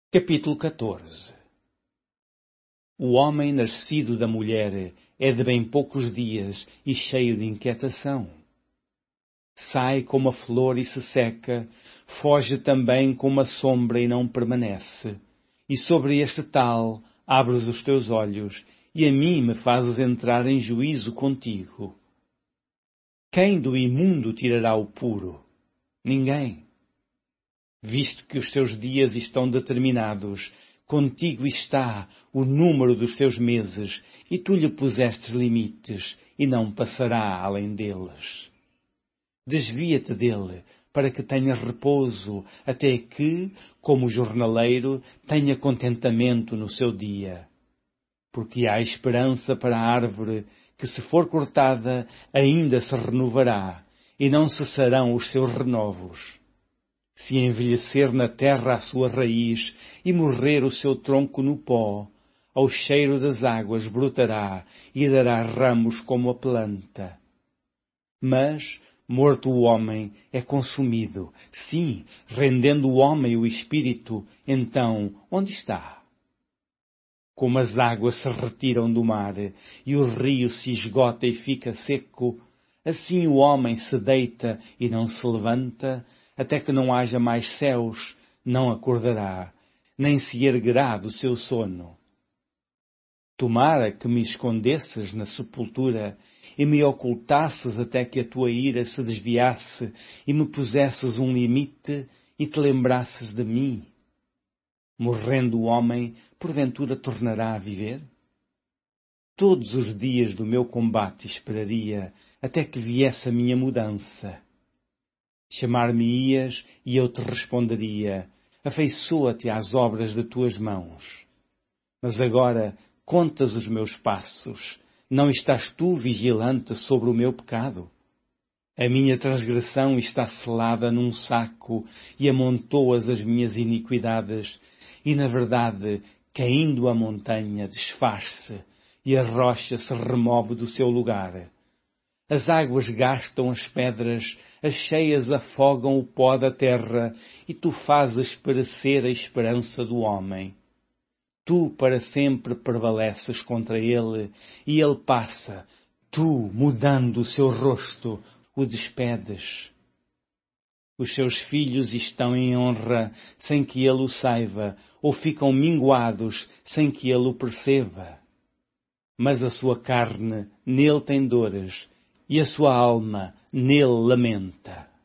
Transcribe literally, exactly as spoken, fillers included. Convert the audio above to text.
Capítulo catorze. O homem nascido da mulher é de bem poucos dias e cheio de inquietação. Sai como a flor e se seca, foge também como a sombra e não permanece. E sobre este tal abres os teus olhos, e a mim me fazes entrar em juízo contigo. Quem do imundo tirará o puro? Ninguém. Visto que os teus dias estão determinados, contigo está o número dos teus meses, e tu lhe pusestes limites, e não passará além deles. Desvia-te dele, para que tenhas repouso, até que, como o jornaleiro, tenha contentamento no seu dia. Porque há esperança para a árvore, que se for cortada, ainda se renovará, e não cessarão os seus renovos. Se envelhecer na terra a sua raiz e morrer o seu tronco no pó, ao cheiro das águas brotará e dará ramos como a planta. Mas, morto o homem, é consumido, sim, rendendo o homem o espírito, então, onde está? Como as águas se retiram do mar e o rio se esgota e fica seco, assim o homem se deita e não se levanta, até que não haja mais céus, não acordará, nem se erguerá do seu sono. Tomara que me escondesses na sepultura e me ocultasses até que a tua ira se desviasse e me pusesses um limite e te lembrasses de mim. Morrendo o homem, porventura tornará a viver? Todos os dias do meu combate esperaria até que viesse a minha mudança. Chamar-me-ias e eu te responderia, afeiçoa-te às obras de tuas mãos. Mas agora contas os meus passos, não estás tu vigilante sobre o meu pecado? A minha transgressão está selada num saco e amontoas as minhas iniquidades, e na verdade, caindo a montanha, desfaz-se, e a rocha se remove do seu lugar. As águas gastam as pedras, as cheias afogam o pó da terra, e tu fazes perecer a esperança do homem. Tu para sempre prevaleces contra ele, e ele passa, tu, mudando o seu rosto, o despedes. Os seus filhos estão em honra, sem que ele o saiba, ou ficam minguados, sem que ele o perceba. Mas a sua carne nele tem dores, e a sua alma nele lamenta.